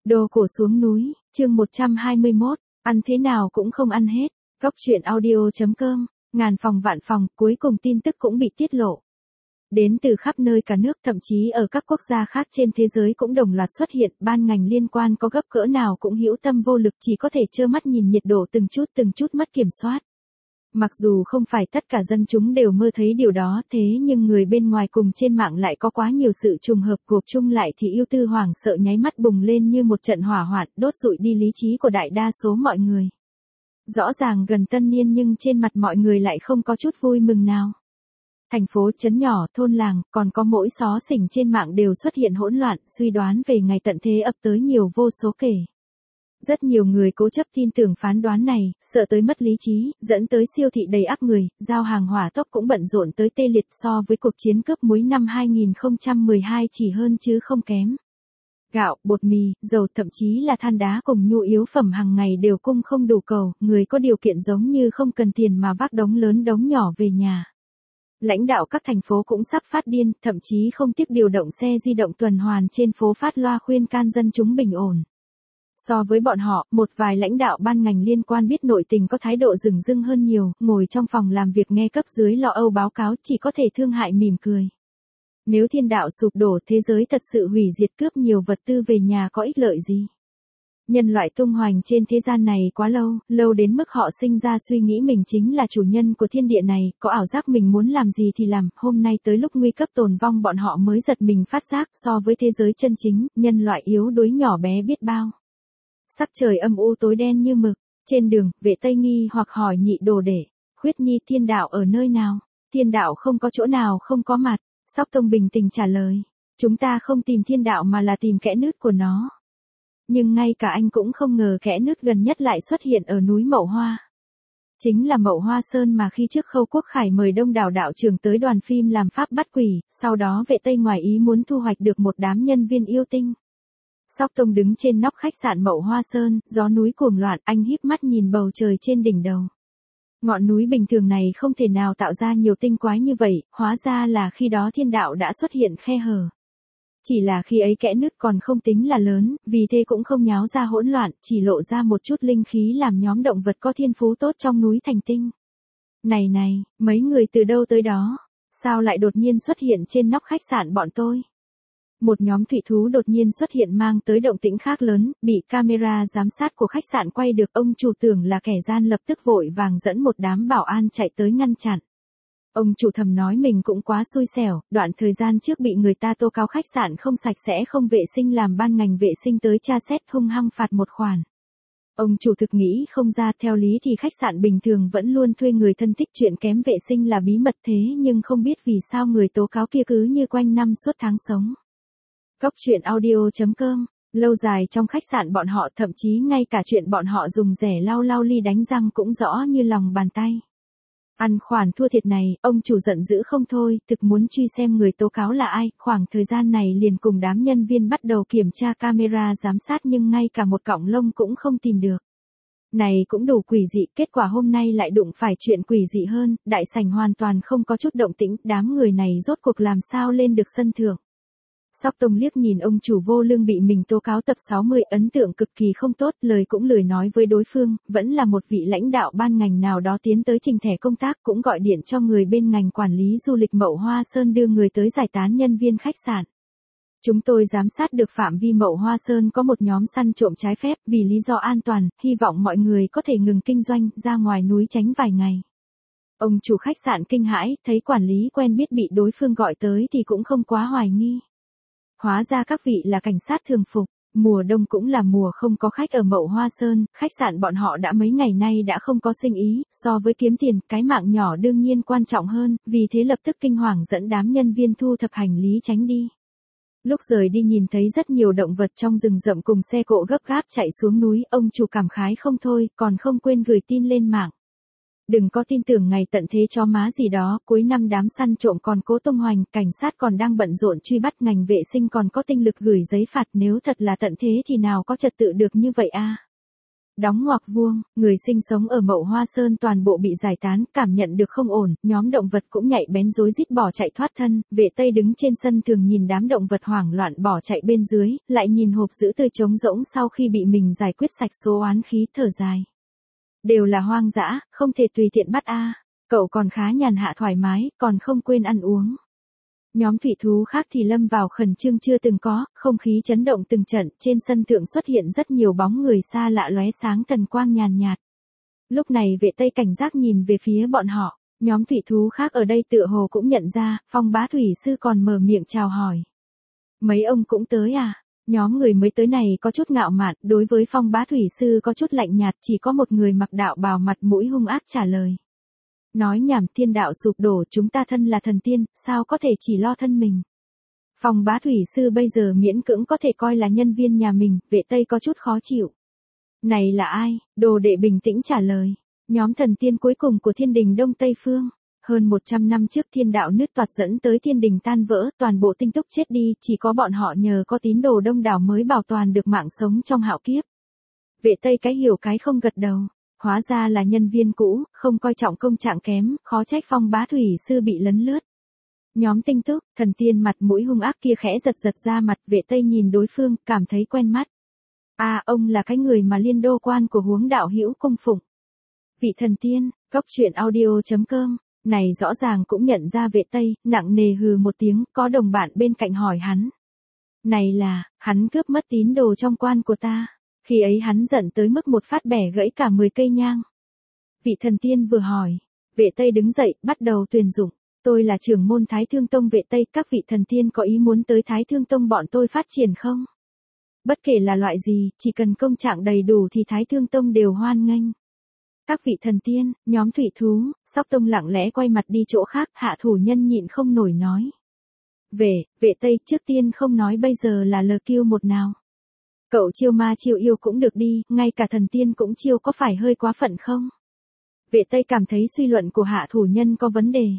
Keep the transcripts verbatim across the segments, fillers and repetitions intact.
Đồ cổ xuống núi, chương một trăm hai mươi mốt, ăn thế nào cũng không ăn hết. Góc truyện audio.com, ngàn phòng vạn phòng, cuối cùng tin tức cũng bị tiết lộ. Đến từ khắp nơi cả nước, thậm chí ở các quốc gia khác trên thế giới cũng đồng loạt xuất hiện, ban ngành liên quan có gấp cỡ nào cũng hữu tâm vô lực, chỉ có thể trơ mắt nhìn nhiệt độ từng chút từng chút mất kiểm soát. Mặc dù không phải tất cả dân chúng đều mơ thấy điều đó, thế nhưng người bên ngoài cùng trên mạng lại có quá nhiều sự trùng hợp, gộp chung lại thì ưu tư hoảng sợ nháy mắt bùng lên như một trận hỏa hoạn, đốt rụi đi lý trí của đại đa số mọi người. Rõ ràng gần tân niên nhưng trên mặt mọi người lại không có chút vui mừng nào. Thành phố, trấn nhỏ, thôn làng, còn có mỗi xó xỉnh trên mạng đều xuất hiện hỗn loạn, suy đoán về ngày tận thế ập tới nhiều vô số kể. Rất nhiều người cố chấp tin tưởng phán đoán này, sợ tới mất lý trí, dẫn tới siêu thị đầy ắp người, giao hàng hỏa tốc cũng bận rộn tới tê liệt, so với cuộc chiến cướp muối năm hai nghìn không trăm mười hai chỉ hơn chứ không kém. Gạo, bột mì, dầu, thậm chí là than đá cùng nhu yếu phẩm hàng ngày đều cung không đủ cầu, người có điều kiện giống như không cần tiền mà vác đống lớn đống nhỏ về nhà. Lãnh đạo các thành phố cũng sắp phát điên, thậm chí không tiếc điều động xe di động tuần hoàn trên phố phát loa khuyên can dân chúng bình ổn. So với bọn họ, một vài lãnh đạo ban ngành liên quan biết nội tình có thái độ dửng dưng hơn nhiều, ngồi trong phòng làm việc nghe cấp dưới lo âu báo cáo chỉ có thể thương hại mỉm cười. Nếu thiên đạo sụp đổ, thế giới thật sự hủy diệt, cướp nhiều vật tư về nhà có ích lợi gì? Nhân loại tung hoành trên thế gian này quá lâu, lâu đến mức họ sinh ra suy nghĩ mình chính là chủ nhân của thiên địa này, có ảo giác mình muốn làm gì thì làm, hôm nay tới lúc nguy cấp tồn vong bọn họ mới giật mình phát giác, so với thế giới chân chính, nhân loại yếu đuối nhỏ bé biết bao. Sắc trời âm u tối đen như mực, trên đường, Vệ Tây nghi hoặc hỏi Nhị Đồ Đệ, Khuyết Nhi, thiên đạo ở nơi nào? Thiên đạo không có chỗ nào không có mặt. Sóc Tông bình tĩnh trả lời, chúng ta không tìm thiên đạo mà là tìm kẽ nứt của nó. Nhưng ngay cả anh cũng không ngờ kẽ nứt gần nhất lại xuất hiện ở núi Mậu Hoa. Chính là Mậu Hoa Sơn mà khi trước Khâu Quốc Khải mời đông đảo đạo trưởng tới đoàn phim làm pháp bắt quỷ, sau đó Vệ Tây ngoài ý muốn thu hoạch được một đám nhân viên yêu tinh. Sóc Tông đứng trên nóc khách sạn Mậu Hoa Sơn, gió núi cuồng loạn, anh híp mắt nhìn bầu trời trên đỉnh đầu. Ngọn núi bình thường này không thể nào tạo ra nhiều tinh quái như vậy, hóa ra là khi đó thiên đạo đã xuất hiện khe hở. Chỉ là khi ấy kẽ nứt còn không tính là lớn, vì thế cũng không nháo ra hỗn loạn, chỉ lộ ra một chút linh khí làm nhóm động vật có thiên phú tốt trong núi thành tinh. Này này, mấy người từ đâu tới đó? Sao lại đột nhiên xuất hiện trên nóc khách sạn bọn tôi? Một nhóm thủy thú đột nhiên xuất hiện mang tới động tĩnh khác lớn, bị camera giám sát của khách sạn quay được, ông chủ tưởng là kẻ gian lập tức vội vàng dẫn một đám bảo an chạy tới ngăn chặn. Ông chủ thầm nói mình cũng quá xui xẻo, đoạn thời gian trước bị người ta tố cáo khách sạn không sạch sẽ không vệ sinh làm ban ngành vệ sinh tới tra xét hung hăng phạt một khoản. Ông chủ thực nghĩ không ra, theo lý thì khách sạn bình thường vẫn luôn thuê người thân thích, chuyện kém vệ sinh là bí mật, thế nhưng không biết vì sao người tố cáo kia cứ như quanh năm suốt tháng sống. Góc truyện audio.com, lâu dài trong khách sạn bọn họ, thậm chí ngay cả chuyện bọn họ dùng rẻ lau lau ly đánh răng cũng rõ như lòng bàn tay. Ăn khoản thua thiệt này, ông chủ giận dữ không thôi, thực muốn truy xem người tố cáo là ai, khoảng thời gian này liền cùng đám nhân viên bắt đầu kiểm tra camera giám sát nhưng ngay cả một cọng lông cũng không tìm được. Này cũng đủ quỷ dị, kết quả hôm nay lại đụng phải chuyện quỷ dị hơn, đại sảnh hoàn toàn không có chút động tĩnh, đám người này rốt cuộc làm sao lên được sân thượng. Sóc Tông liếc nhìn ông chủ vô lương bị mình tố cáo tập sáu mươi, ấn tượng cực kỳ không tốt, lời cũng lười nói với đối phương, vẫn là một vị lãnh đạo ban ngành nào đó tiến tới trình thẻ công tác, cũng gọi điện cho người bên ngành quản lý du lịch Mậu Hoa Sơn đưa người tới giải tán nhân viên khách sạn. Chúng tôi giám sát được phạm vi Mậu Hoa Sơn có một nhóm săn trộm trái phép, vì lý do an toàn, hy vọng mọi người có thể ngừng kinh doanh, ra ngoài núi tránh vài ngày. Ông chủ khách sạn kinh hãi, thấy quản lý quen biết bị đối phương gọi tới thì cũng không quá hoài nghi. Hóa ra các vị là cảnh sát thường phục, mùa đông cũng là mùa không có khách ở Mậu Hoa Sơn, khách sạn bọn họ đã mấy ngày nay đã không có sinh ý, so với kiếm tiền, cái mạng nhỏ đương nhiên quan trọng hơn, vì thế lập tức kinh hoàng dẫn đám nhân viên thu thập hành lý tránh đi. Lúc rời đi nhìn thấy rất nhiều động vật trong rừng rậm cùng xe cộ gấp gáp chạy xuống núi, ông chủ cảm khái không thôi, còn không quên gửi tin lên mạng. Đừng có tin tưởng ngày tận thế cho má gì đó, cuối năm đám săn trộm còn cố tung hoành, cảnh sát còn đang bận rộn truy bắt, ngành vệ sinh còn có tinh lực gửi giấy phạt, nếu thật là tận thế thì nào có trật tự được như vậy a. Đóng ngoặc vuông, người sinh sống ở Mậu Hoa Sơn toàn bộ bị giải tán, cảm nhận được không ổn, nhóm động vật cũng nhạy bén rối rít bỏ chạy thoát thân, vệ Tây đứng trên sân thường nhìn đám động vật hoảng loạn bỏ chạy bên dưới, lại nhìn hộp giữ tươi trống rỗng sau khi bị mình giải quyết sạch số oán khí thở dài. Đều là hoang dã, không thể tùy tiện bắt a. Cậu còn khá nhàn hạ thoải mái, còn không quên ăn uống. Nhóm thủy thú khác thì lâm vào khẩn trương chưa từng có, không khí chấn động từng trận, trên sân thượng xuất hiện rất nhiều bóng người xa lạ lóe sáng thần quang nhàn nhạt. Lúc này vệ Tây cảnh giác nhìn về phía bọn họ, nhóm thủy thú khác ở đây tựa hồ cũng nhận ra, Phong Bá thủy sư còn mở miệng chào hỏi. Mấy ông cũng tới à? Nhóm người mới tới này có chút ngạo mạn, đối với Phong Bá thủy sư có chút lạnh nhạt, chỉ có một người mặc đạo bào mặt mũi hung ác trả lời. Nói nhảm, thiên đạo sụp đổ, chúng ta thân là thần tiên, sao có thể chỉ lo thân mình. Phong Bá thủy sư bây giờ miễn cưỡng có thể coi là nhân viên nhà mình, vệ Tây có chút khó chịu. Này là ai? Đồ đệ bình tĩnh trả lời. Nhóm thần tiên cuối cùng của thiên đình Đông Tây Phương. Hơn một trăm năm trước thiên đạo nứt toạc dẫn tới thiên đình tan vỡ, toàn bộ tinh túc chết đi, chỉ có bọn họ nhờ có tín đồ đông đảo mới bảo toàn được mạng sống trong hạo kiếp. Vệ Tây cái hiểu cái không gật đầu. Hóa ra là nhân viên cũ, không coi trọng công trạng kém, khó trách Phong Bá thủy sư bị lấn lướt. Nhóm tinh túc, thần tiên mặt mũi hung ác kia khẽ giật giật ra mặt, vệ Tây nhìn đối phương, cảm thấy quen mắt. À, ông là cái người mà liên đô quan của Huống đạo hữu cung phụng. Vị thần tiên, góc truyện audio chấm com, này rõ ràng cũng nhận ra vệ Tây, nặng nề hừ một tiếng, có đồng bạn bên cạnh hỏi hắn. Này là, hắn cướp mất tín đồ trong quan của ta. Khi ấy hắn giận tới mức một phát bẻ gãy cả mười cây nhang. Vị thần tiên vừa hỏi, vệ Tây đứng dậy, bắt đầu tuyên dụng. Tôi là trưởng môn Thái Thương Tông vệ Tây, các vị thần tiên có ý muốn tới Thái Thương Tông bọn tôi phát triển không? Bất kể là loại gì, chỉ cần công trạng đầy đủ thì Thái Thương Tông đều hoan nghênh. Các vị thần tiên, nhóm thủy thú, Sóc Tông lặng lẽ quay mặt đi chỗ khác, Hạ thủ nhân nhịn không nổi nói. Về, vệ Tây, trước tiên không nói bây giờ là lờ kiêu một nào. Cậu chiêu ma chiêu yêu cũng được đi, ngay cả thần tiên cũng chiêu, có phải hơi quá phận không? Vệ Tây cảm thấy suy luận của hạ thủ nhân có vấn đề.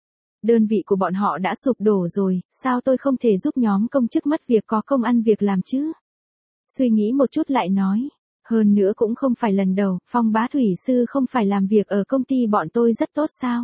Đơn vị của bọn họ đã sụp đổ rồi, sao tôi không thể giúp nhóm công chức mất việc có công ăn việc làm chứ? Suy nghĩ một chút lại nói. Hơn nữa cũng không phải lần đầu, Phong Bá thủy sư không phải làm việc ở công ty bọn tôi rất tốt sao?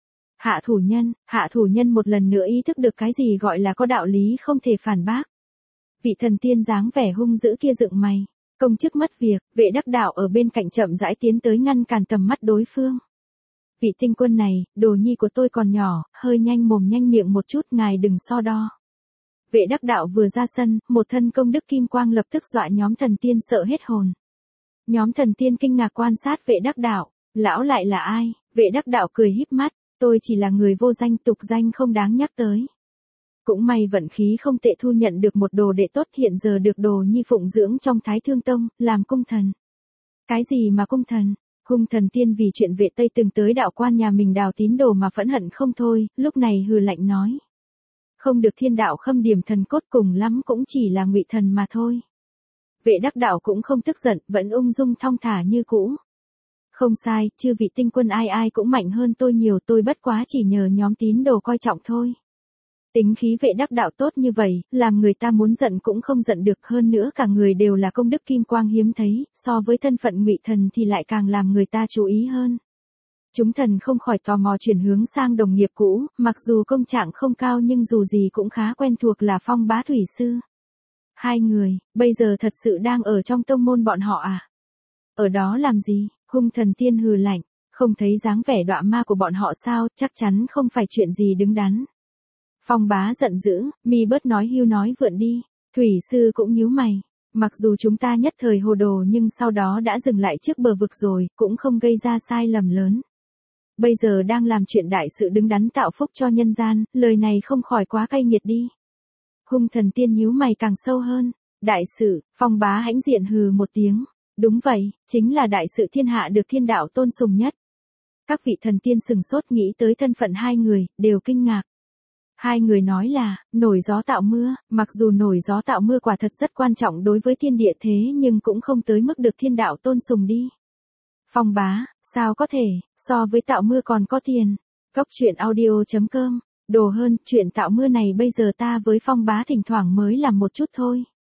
Hạ thủ nhân, hạ thủ nhân một lần nữa ý thức được cái gì gọi là có đạo lý không thể phản bác. Vị thần tiên dáng vẻ hung dữ kia dựng mày. Công chức mất việc, vệ đắc đạo ở bên cạnh chậm rãi tiến tới ngăn cản tầm mắt đối phương. Vị tinh quân này, đồ nhi của tôi còn nhỏ, hơi nhanh mồm nhanh miệng một chút, ngài đừng so đo. Vệ đắc đạo vừa ra sân, một thân công đức kim quang lập tức dọa nhóm thần tiên sợ hết hồn. Nhóm thần tiên kinh ngạc quan sát vệ đắc đạo, lão lại là ai? Vệ đắc đạo cười híp mắt, tôi chỉ là người vô danh, tục danh không đáng nhắc tới. Cũng may vận khí không tệ, thu nhận được một đồ đệ tốt, hiện giờ được đồ nhi phụng dưỡng trong Thái Thương Tông, làm cung thần. Cái gì mà cung thần? Hung thần tiên vì chuyện vệ Tây từng tới đạo quan nhà mình đào tín đồ mà phẫn hận không thôi, lúc này hừ lạnh nói. Không được thiên đạo khâm điểm thần cốt, cùng lắm cũng chỉ là ngụy thần mà thôi. Vệ đắc đạo cũng không tức giận, vẫn ung dung thong thả như cũ. Không sai, chư vị tinh quân ai ai cũng mạnh hơn tôi nhiều, tôi bất quá chỉ nhờ nhóm tín đồ coi trọng thôi. Tính khí vệ đắc đạo tốt như vậy, làm người ta muốn giận cũng không giận được, hơn nữa cả người đều là công đức kim quang hiếm thấy, so với thân phận ngụy thần thì lại càng làm người ta chú ý hơn. Chúng thần không khỏi tò mò chuyển hướng sang đồng nghiệp cũ, mặc dù công trạng không cao nhưng dù gì cũng khá quen thuộc, là Phong Bá thủy sư. Hai người, bây giờ thật sự đang ở trong tông môn bọn họ à? Ở đó làm gì? Hung thần tiên hừ lạnh, không thấy dáng vẻ đọa ma của bọn họ sao, chắc chắn không phải chuyện gì đứng đắn. Phong Bá giận dữ, mi bớt nói hưu nói vượn đi. Thủy sư cũng nhíu mày. Mặc dù chúng ta nhất thời hồ đồ nhưng sau đó đã dừng lại trước bờ vực rồi, cũng không gây ra sai lầm lớn. Bây giờ đang làm chuyện đại sự đứng đắn tạo phúc cho nhân gian, lời này không khỏi quá cay nghiệt đi. Hung thần tiên nhíu mày càng sâu hơn. Đại sự, Phong Bá hãnh diện hừ một tiếng. Đúng vậy, chính là đại sự thiên hạ được thiên đạo tôn sùng nhất. Các vị thần tiên sừng sốt nghĩ tới thân phận hai người, đều kinh ngạc. Hai người nói là, nổi gió tạo mưa, mặc dù nổi gió tạo mưa quả thật rất quan trọng đối với thiên địa thế nhưng cũng không tới mức được thiên đạo tôn sùng đi. Phong Bá, sao có thể, so với tạo mưa còn có tiền. Góc truyện audio chấm com, đồ hơn, chuyện tạo mưa này bây giờ ta với Phong Bá thỉnh thoảng mới làm một chút thôi.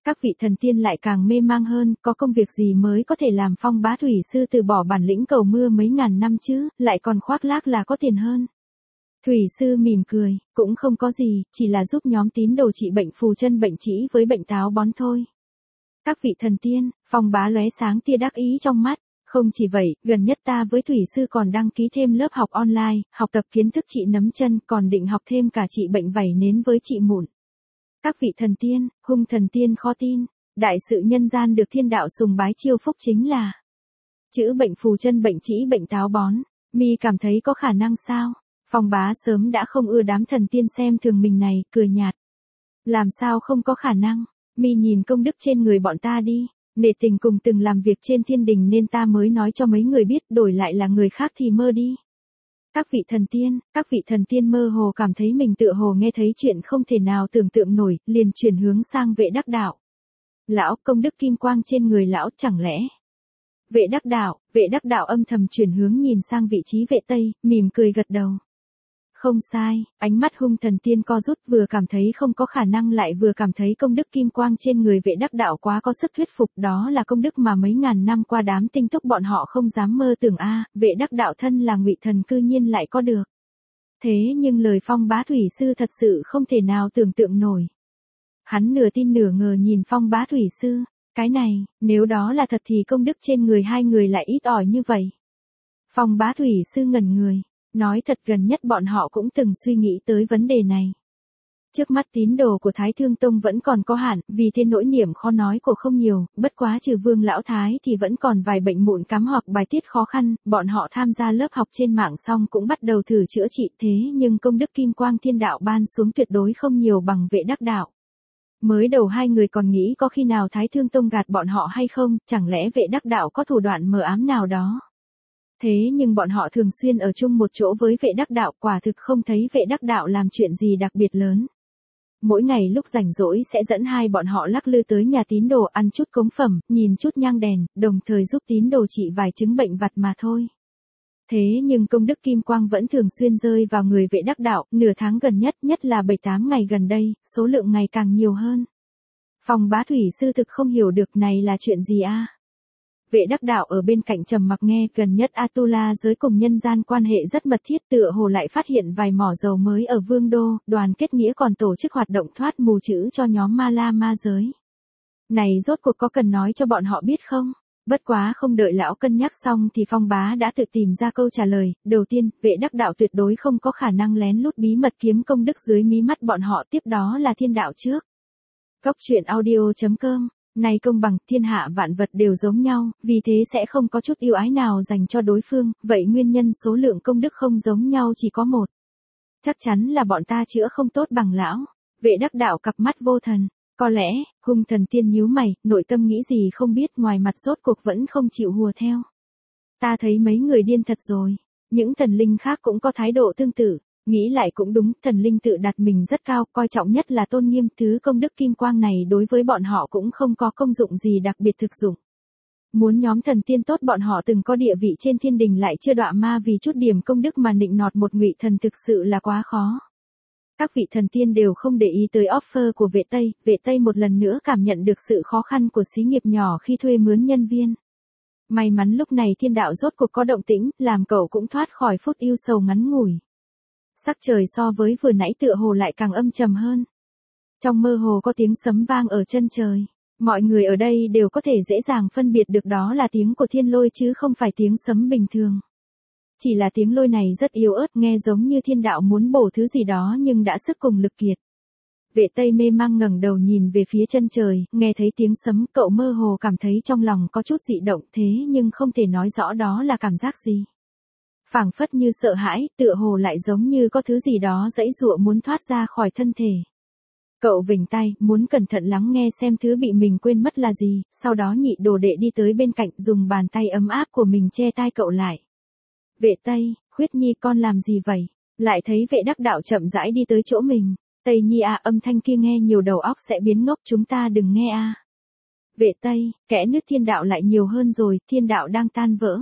Các vị thần tiên lại càng mê mang hơn, có công việc gì mới có thể làm Phong Bá Thủy Sư từ bỏ bản lĩnh cầu mưa mấy ngàn năm chứ, lại còn khoác lác là có tiền hơn. Thủy Sư mỉm cười, cũng không có gì, chỉ là giúp nhóm tín đồ trị bệnh phù chân bệnh trĩ với bệnh táo bón thôi. Các vị thần tiên, Phong Bá lóe sáng tia đắc ý trong mắt. Không chỉ vậy, gần nhất ta với Thủy Sư còn đăng ký thêm lớp học online, học tập kiến thức trị nấm chân, còn định học thêm cả trị bệnh vảy nến với trị mụn. Các vị thần tiên, hung thần tiên khó tin, đại sự nhân gian được thiên đạo sùng bái chiêu phúc chính là chữa bệnh phù chân bệnh trĩ bệnh táo bón. Mi cảm thấy có khả năng sao? Phong Bá sớm đã không ưa đám thần tiên xem thường mình này, cười nhạt. Làm sao không có khả năng? Mi nhìn công đức trên người bọn ta đi. Nể tình cùng từng làm việc trên thiên đình nên ta mới nói cho mấy người biết, đổi lại là người khác thì mơ đi. Các vị thần tiên, các vị thần tiên mơ hồ cảm thấy mình tựa hồ nghe thấy chuyện không thể nào tưởng tượng nổi, liền chuyển hướng sang Vệ Đắc Đạo. Lão, công đức kim quang trên người lão chẳng lẽ? Vệ Đắc Đạo, Vệ Đắc Đạo âm thầm chuyển hướng nhìn sang vị trí Vệ Tây, mỉm cười gật đầu. Không sai, ánh mắt hung thần tiên co rút, vừa cảm thấy không có khả năng lại vừa cảm thấy công đức kim quang trên người Vệ Đắc Đạo quá có sức thuyết phục, đó là công đức mà mấy ngàn năm qua đám tinh túc bọn họ không dám mơ tưởng a, Vệ Đắc Đạo thân là ngụy thần cư nhiên lại có được. Thế nhưng lời Phong Bá Thủy Sư thật sự không thể nào tưởng tượng nổi. Hắn nửa tin nửa ngờ nhìn Phong Bá Thủy Sư, cái này, nếu đó là thật thì công đức trên người hai người lại ít ỏi như vậy. Phong Bá Thủy Sư ngẩn người. Nói thật gần nhất bọn họ cũng từng suy nghĩ tới vấn đề này. Trước mắt tín đồ của Thái Thương Tông vẫn còn có hạn, vì thế nỗi niềm khó nói của không nhiều, bất quá trừ Vương Lão Thái thì vẫn còn vài bệnh mụn cắm hoặc bài tiết khó khăn, bọn họ tham gia lớp học trên mạng xong cũng bắt đầu thử chữa trị, thế nhưng công đức kim quang thiên đạo ban xuống tuyệt đối không nhiều bằng Vệ Đắc Đạo. Mới đầu hai người còn nghĩ có khi nào Thái Thương Tông gạt bọn họ hay không, chẳng lẽ Vệ Đắc Đạo có thủ đoạn mờ ám nào đó. Thế nhưng bọn họ thường xuyên ở chung một chỗ với Vệ Đắc Đạo, quả thực không thấy Vệ Đắc Đạo làm chuyện gì đặc biệt lớn. Mỗi ngày lúc rảnh rỗi sẽ dẫn hai bọn họ lắc lư tới nhà tín đồ ăn chút cống phẩm, nhìn chút nhang đèn, đồng thời giúp tín đồ trị vài chứng bệnh vặt mà thôi. Thế nhưng công đức kim quang vẫn thường xuyên rơi vào người Vệ Đắc Đạo, nửa tháng gần nhất, nhất là bảy tám ngày gần đây, số lượng ngày càng nhiều hơn. Phong Bá Thủy Sư thực không hiểu được này là chuyện gì a? Vệ Đắc Đạo ở bên cạnh trầm mặc nghe, gần nhất Atula giới cùng nhân gian quan hệ rất mật thiết, tựa hồ lại phát hiện vài mỏ dầu mới ở Vương Đô, đoàn kết nghĩa còn tổ chức hoạt động thoát mù chữ cho nhóm Ma La Ma giới. Này rốt cuộc có cần nói cho bọn họ biết không? Bất quá không đợi lão cân nhắc xong thì Phong Bá đã tự tìm ra câu trả lời, đầu tiên, Vệ Đắc Đạo tuyệt đối không có khả năng lén lút bí mật kiếm công đức dưới mí mắt bọn họ, tiếp đó là thiên đạo trước. Góc truyện audio chấm com. Này công bằng, thiên hạ vạn vật đều giống nhau, vì thế sẽ không có chút yêu ái nào dành cho đối phương, vậy nguyên nhân số lượng công đức không giống nhau chỉ có một. Chắc chắn là bọn ta chữa không tốt bằng lão. Vệ Đắc Đạo cặp mắt vô thần, có lẽ, hung thần tiên nhíu mày, nội tâm nghĩ gì không biết, ngoài mặt rốt cuộc vẫn không chịu hùa theo. Ta thấy mấy người điên thật rồi, những thần linh khác cũng có thái độ tương tự. Nghĩ lại cũng đúng, thần linh tự đặt mình rất cao, coi trọng nhất là tôn nghiêm, thứ công đức kim quang này đối với bọn họ cũng không có công dụng gì đặc biệt thực dụng. Muốn nhóm thần tiên tốt bọn họ từng có địa vị trên thiên đình lại chưa đọa ma vì chút điểm công đức mà nịnh nọt một ngụy thần thực sự là quá khó. Các vị thần tiên đều không để ý tới offer của Vệ Tây, Vệ Tây một lần nữa cảm nhận được sự khó khăn của xí nghiệp nhỏ khi thuê mướn nhân viên. May mắn lúc này thiên đạo rốt cuộc có động tĩnh, làm cậu cũng thoát khỏi phút yêu sầu ngắn ngủi. Sắc trời so với vừa nãy tựa hồ lại càng âm trầm hơn. Trong mơ hồ có tiếng sấm vang ở chân trời. Mọi người ở đây đều có thể dễ dàng phân biệt được đó là tiếng của thiên lôi chứ không phải tiếng sấm bình thường. Chỉ là tiếng lôi này rất yếu ớt, nghe giống như thiên đạo muốn bổ thứ gì đó nhưng đã sức cùng lực kiệt. Vệ Tây mê mang ngẩng đầu nhìn về phía chân trời, nghe thấy tiếng sấm, cậu mơ hồ cảm thấy trong lòng có chút dị động, thế nhưng không thể nói rõ đó là cảm giác gì. Phảng phất như sợ hãi, tựa hồ lại giống như có thứ gì đó giãy giụa muốn thoát ra khỏi thân thể. Cậu vểnh tay, muốn cẩn thận lắng nghe xem thứ bị mình quên mất là gì, sau đó nhị đồ đệ đi tới bên cạnh dùng bàn tay ấm áp của mình che tai cậu lại. Vệ Tây, Khuyết Nhi con làm gì vậy? Lại thấy Vệ Đắc Đạo chậm rãi đi tới chỗ mình. Tây Nhi à, âm thanh kia nghe nhiều đầu óc sẽ biến ngốc, chúng ta đừng nghe a. À. Vệ Tây, kẽ nứt thiên đạo lại nhiều hơn rồi, thiên đạo đang tan vỡ.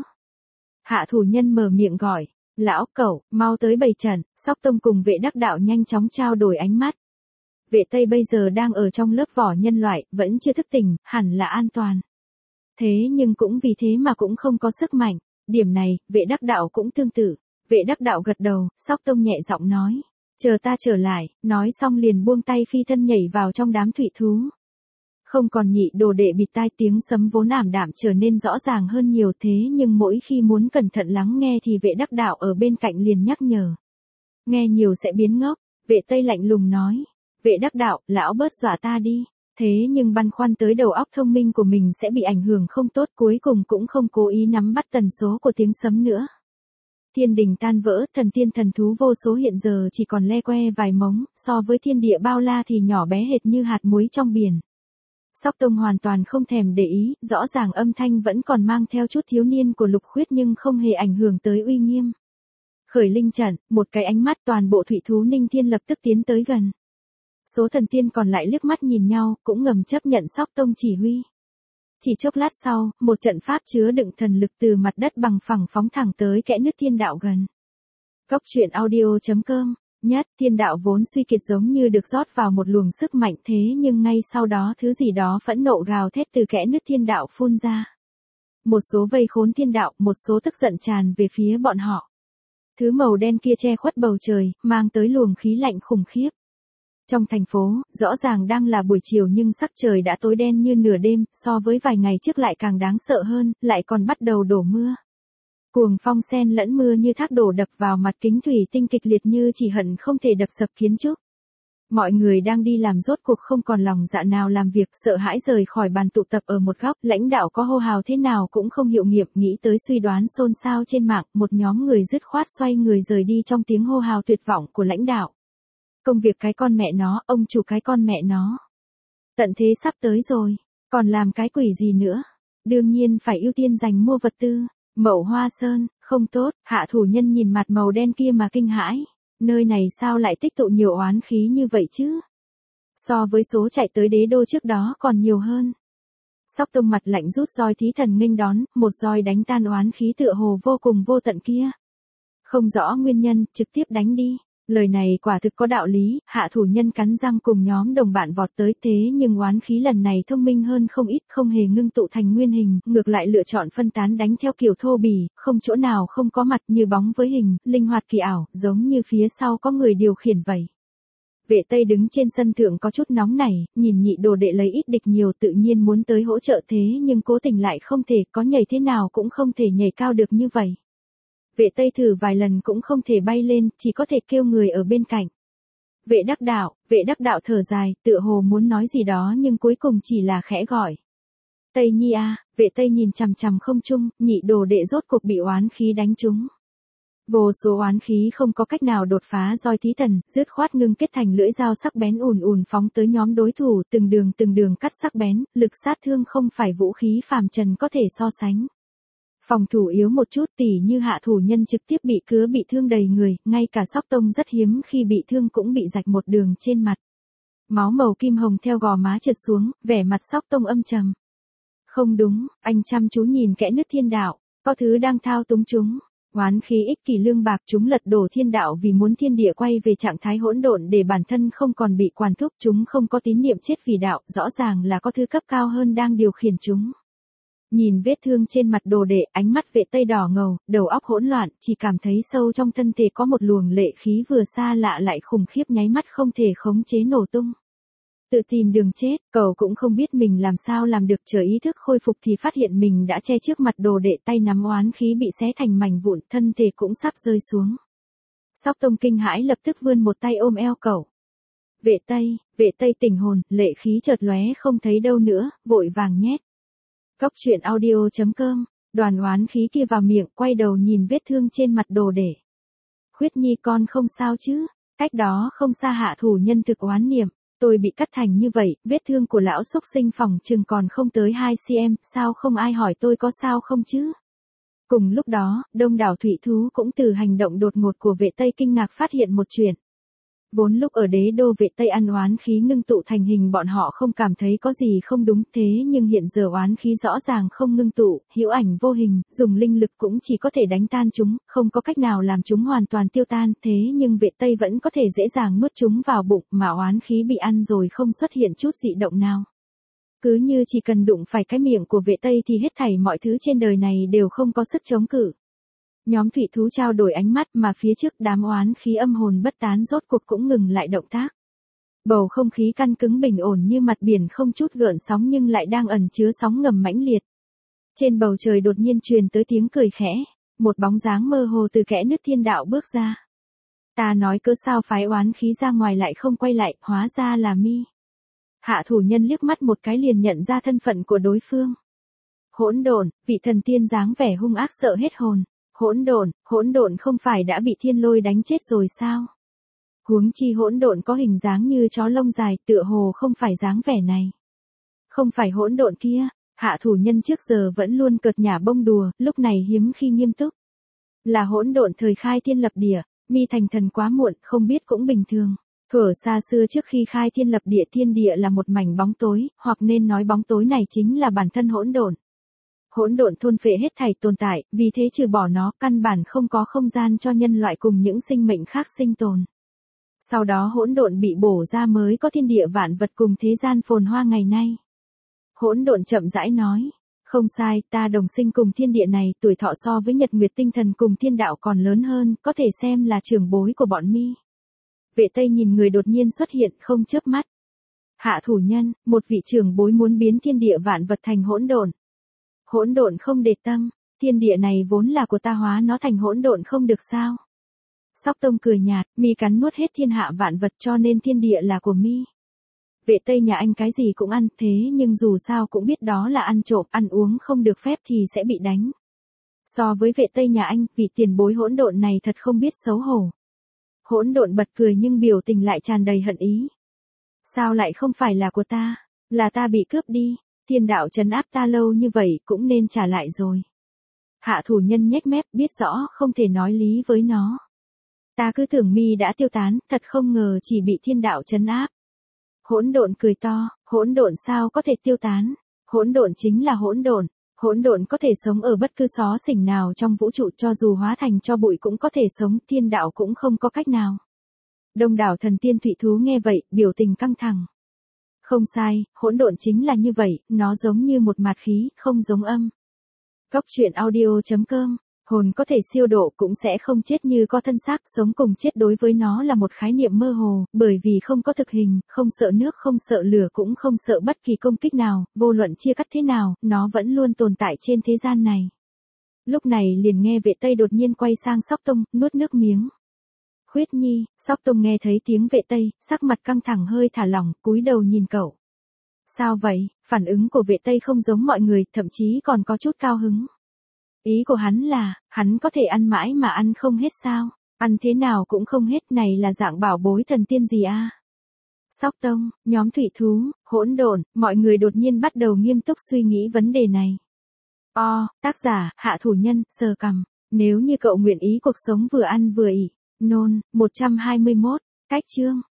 Hạ thủ nhân mở miệng gọi, lão cẩu, mau tới bày trận, Sóc Tông cùng Vệ Đắc Đạo nhanh chóng trao đổi ánh mắt. Vệ Tây bây giờ đang ở trong lớp vỏ nhân loại, vẫn chưa thức tỉnh, hẳn là an toàn. Thế nhưng cũng vì thế mà cũng không có sức mạnh. Điểm này, vệ đắc đạo cũng tương tự. Vệ đắc đạo gật đầu, Sóc Tông nhẹ giọng nói. Chờ ta trở lại, nói xong liền buông tay phi thân nhảy vào trong đám thủy thú. Không còn nhị đồ đệ bịt tai, tiếng sấm vốn ảm đạm trở nên rõ ràng hơn nhiều, thế nhưng mỗi khi muốn cẩn thận lắng nghe thì vệ đắc đạo ở bên cạnh liền nhắc nhở. Nghe nhiều sẽ biến ngốc, vệ Tây lạnh lùng nói. Vệ đắc đạo, lão bớt dọa ta đi. Thế nhưng băn khoăn tới đầu óc thông minh của mình sẽ bị ảnh hưởng không tốt, cuối cùng cũng không cố ý nắm bắt tần số của tiếng sấm nữa. Thiên đình tan vỡ, thần tiên thần thú vô số hiện giờ chỉ còn le que vài mống, so với thiên địa bao la thì nhỏ bé hệt như hạt muối trong biển. Sóc Tông hoàn toàn không thèm để ý, rõ ràng âm thanh vẫn còn mang theo chút thiếu niên của Lục Khuyết nhưng không hề ảnh hưởng tới uy nghiêm. Khởi linh trận, một cái ánh mắt toàn bộ thủy thú Ninh Thiên lập tức tiến tới gần. Số thần tiên còn lại liếc mắt nhìn nhau, cũng ngầm chấp nhận Sóc Tông chỉ huy. Chỉ chốc lát sau, một trận pháp chứa đựng thần lực từ mặt đất bằng phẳng phóng thẳng tới kẽ nứt thiên đạo gần. Cốc truyện audio chấm com. Nhất, thiên đạo vốn suy kiệt giống như được rót vào một luồng sức mạnh, thế nhưng ngay sau đó thứ gì đó phẫn nộ gào thét từ kẽ nứt thiên đạo phun ra. Một số vây khốn thiên đạo, một số tức giận tràn về phía bọn họ. Thứ màu đen kia che khuất bầu trời, mang tới luồng khí lạnh khủng khiếp. Trong thành phố, rõ ràng đang là buổi chiều nhưng sắc trời đã tối đen như nửa đêm, so với vài ngày trước lại càng đáng sợ hơn, lại còn bắt đầu đổ mưa. Cuồng phong xen lẫn mưa như thác đổ đập vào mặt kính thủy tinh kịch liệt như chỉ hận không thể đập sập kiến trúc. Mọi người đang đi làm rốt cuộc không còn lòng dạ nào làm việc, sợ hãi rời khỏi bàn tụ tập ở một góc, lãnh đạo có hô hào thế nào cũng không hiệu nghiệm, nghĩ tới suy đoán xôn xao trên mạng, một nhóm người dứt khoát xoay người rời đi trong tiếng hô hào tuyệt vọng của lãnh đạo. Công việc cái con mẹ nó, ông chủ cái con mẹ nó. Tận thế sắp tới rồi, còn làm cái quỷ gì nữa? Đương nhiên phải ưu tiên dành mua vật tư. Mậu Hoa Sơn, không tốt, hạ thủ nhân nhìn mặt màu đen kia mà kinh hãi. Nơi này sao lại tích tụ nhiều oán khí như vậy chứ? So với số chạy tới đế đô trước đó còn nhiều hơn. Sóc Tông mặt lạnh rút roi thí thần nghênh đón, một roi đánh tan oán khí tựa hồ vô cùng vô tận kia. Không rõ nguyên nhân, trực tiếp đánh đi. Lời này quả thực có đạo lý, hạ thủ nhân cắn răng cùng nhóm đồng bạn vọt tới, thế nhưng oán khí lần này thông minh hơn không ít, không hề ngưng tụ thành nguyên hình, ngược lại lựa chọn phân tán đánh theo kiểu thô bỉ, không chỗ nào không có mặt, như bóng với hình, linh hoạt kỳ ảo, giống như phía sau có người điều khiển vậy. Vệ Tây đứng trên sân thượng có chút nóng nảy, nhìn nhị đồ đệ lấy ít địch nhiều tự nhiên muốn tới hỗ trợ, thế nhưng cố tình lại không thể, có nhảy thế nào cũng không thể nhảy cao được như vậy. Vệ Tây thử vài lần cũng không thể bay lên, chỉ có thể kêu người ở bên cạnh. Vệ đắc đạo, vệ đắc đạo thở dài, tựa hồ muốn nói gì đó nhưng cuối cùng chỉ là khẽ gọi. Tây Nhi a, vệ Tây nhìn chằm chằm không trung, nhị đồ đệ rốt cuộc bị oán khí đánh trúng. Vô số oán khí không có cách nào đột phá roi thí thần, dứt khoát ngưng kết thành lưỡi dao sắc bén ùn ùn phóng tới nhóm đối thủ, từng đường từng đường cắt sắc bén, lực sát thương không phải vũ khí phàm trần có thể so sánh. Phòng thủ yếu một chút, tỉ như hạ thủ nhân trực tiếp bị cứa bị thương đầy người, ngay cả Sóc Tông rất hiếm khi bị thương cũng bị rạch một đường trên mặt. Máu màu kim hồng theo gò má trượt xuống, vẻ mặt Sóc Tông âm trầm. Không đúng, anh chăm chú nhìn kẽ nứt thiên đạo, có thứ đang thao túng chúng. Oán khí ích kỷ lương bạc, chúng lật đổ thiên đạo vì muốn thiên địa quay về trạng thái hỗn độn để bản thân không còn bị quản thúc, chúng không có tín niệm chết vì đạo, rõ ràng là có thứ cấp cao hơn đang điều khiển chúng. Nhìn vết thương trên mặt đồ đệ, ánh mắt vệ Tây đỏ ngầu, đầu óc hỗn loạn, chỉ cảm thấy sâu trong thân thể có một luồng lệ khí vừa xa lạ lại khủng khiếp nháy mắt không thể khống chế nổ tung. Tự tìm đường chết, cậu cũng không biết mình làm sao làm được, chờ ý thức khôi phục thì phát hiện mình đã che trước mặt đồ đệ, tay nắm oán khí bị xé thành mảnh vụn, thân thể cũng sắp rơi xuống. Sóc Tông kinh hãi lập tức vươn một tay ôm eo cậu. Vệ Tây, vệ Tây tỉnh hồn, lệ khí chợt lóe không thấy đâu nữa, vội vàng nhét. Cốc truyện audio chấm com, đoàn oán khí kia vào miệng, quay đầu nhìn vết thương trên mặt đồ đệ. Khuyết Nhi con không sao chứ, cách đó không xa hạ thủ nhân thực oán niệm. Tôi bị cắt thành như vậy, vết thương của lão xúc sinh phòng chừng còn không tới hai xăng-ti-mét, sao không ai hỏi tôi có sao không chứ? Cùng lúc đó, đông đảo thủy thú cũng từ hành động đột ngột của vệ Tây kinh ngạc phát hiện một chuyện. Vốn lúc ở đế đô Vệ Tây ăn oán khí ngưng tụ thành hình bọn họ không cảm thấy có gì không đúng, thế nhưng hiện giờ oán khí rõ ràng không ngưng tụ, hữu ảnh vô hình, dùng linh lực cũng chỉ có thể đánh tan chúng, không có cách nào làm chúng hoàn toàn tiêu tan, thế nhưng Vệ Tây vẫn có thể dễ dàng nuốt chúng vào bụng, mà oán khí bị ăn rồi không xuất hiện chút dị động nào. Cứ như chỉ cần đụng phải cái miệng của Vệ Tây thì hết thảy mọi thứ trên đời này đều không có sức chống cự. Nhóm thủy thú trao đổi ánh mắt mà phía trước đám oán khí âm hồn bất tán rốt cuộc cũng ngừng lại động tác. Bầu không khí căn cứng bình ổn như mặt biển không chút gợn sóng nhưng lại đang ẩn chứa sóng ngầm mãnh liệt. Trên bầu trời đột nhiên truyền tới tiếng cười khẽ, một bóng dáng mơ hồ từ kẽ nứt thiên đạo bước ra. Ta nói cớ sao phái oán khí ra ngoài lại không quay lại, hóa ra là Mi. Hạ thủ nhân liếc mắt một cái liền nhận ra thân phận của đối phương. Hỗn độn, vị thần tiên dáng vẻ hung ác sợ hết hồn. Hỗn độn, hỗn độn không phải đã bị thiên lôi đánh chết rồi sao? Huống chi hỗn độn có hình dáng như chó lông dài, tựa hồ không phải dáng vẻ này. Không phải hỗn độn kia, hạ thủ nhân trước giờ vẫn luôn cợt nhả bông đùa, lúc này hiếm khi nghiêm túc. Là hỗn độn thời khai thiên lập địa, Mi thành thần quá muộn, không biết cũng bình thường. Thuở xa xưa trước khi khai thiên lập địa, thiên địa là một mảnh bóng tối, hoặc nên nói bóng tối này chính là bản thân hỗn độn. Hỗn độn thôn phệ hết thảy tồn tại, vì thế trừ bỏ nó, căn bản không có không gian cho nhân loại cùng những sinh mệnh khác sinh tồn. Sau đó hỗn độn bị bổ ra mới có thiên địa vạn vật cùng thế gian phồn hoa ngày nay. Hỗn độn chậm rãi nói, không sai, ta đồng sinh cùng thiên địa này, tuổi thọ so với nhật nguyệt tinh thần cùng thiên đạo còn lớn hơn, có thể xem là trưởng bối của bọn Mi. Vệ Tây nhìn người đột nhiên xuất hiện không chớp mắt. Hạ thủ nhân, một vị trưởng bối muốn biến thiên địa vạn vật thành hỗn độn. Hỗn độn không để tâm, thiên địa này vốn là của ta, hóa nó thành hỗn độn không được sao? Sóc Tông cười nhạt, Mi cắn nuốt hết thiên hạ vạn vật cho nên thiên địa là của Mi. Vệ Tây nhà anh cái gì cũng ăn, thế nhưng dù sao cũng biết đó là ăn trộm, ăn uống không được phép thì sẽ bị đánh. So với Vệ Tây nhà anh, vị tiền bối hỗn độn này thật không biết xấu hổ. Hỗn độn bật cười nhưng biểu tình lại tràn đầy hận ý. Sao lại không phải là của ta, là ta bị cướp đi. Thiên đạo trấn áp ta lâu như vậy cũng nên trả lại rồi. Hạ thủ nhân nhếch mép, biết rõ không thể nói lý với nó. Ta cứ tưởng Mi đã tiêu tán, thật không ngờ chỉ bị thiên đạo trấn áp. Hỗn độn cười to, hỗn độn sao có thể tiêu tán? Hỗn độn chính là hỗn độn, hỗn độn có thể sống ở bất cứ xó xỉnh nào trong vũ trụ, cho dù hóa thành cho bụi cũng có thể sống, thiên đạo cũng không có cách nào. Đông đảo thần tiên thủy thú nghe vậy, biểu tình căng thẳng. Không sai, hỗn độn chính là như vậy, nó giống như một mạt khí, không giống âm. Góc truyện audio chấm com, hồn có thể siêu độ cũng sẽ không chết như có thân xác, sống cùng chết đối với nó là một khái niệm mơ hồ, bởi vì không có thực hình, không sợ nước, không sợ lửa, cũng không sợ bất kỳ công kích nào, vô luận chia cắt thế nào, nó vẫn luôn tồn tại trên thế gian này. Lúc này liền nghe Vệ Tây đột nhiên quay sang Sóc Tông, nuốt nước miếng. Khuyết Nhi, Sóc Tông nghe thấy tiếng Vệ Tây, sắc mặt căng thẳng hơi thả lỏng, cúi đầu nhìn cậu. Sao vậy? Phản ứng của Vệ Tây không giống mọi người, thậm chí còn có chút cao hứng. Ý của hắn là, hắn có thể ăn mãi mà ăn không hết sao? Ăn thế nào cũng không hết, này là dạng bảo bối thần tiên gì a? À? Sóc Tông, nhóm thủy thú, hỗn độn, mọi người đột nhiên bắt đầu nghiêm túc suy nghĩ vấn đề này. O, tác giả, hạ thủ nhân, sờ cằm. Nếu như cậu nguyện ý cuộc sống vừa ăn vừa ỉ. Nôn, một trăm hai mươi mốt, cách chương.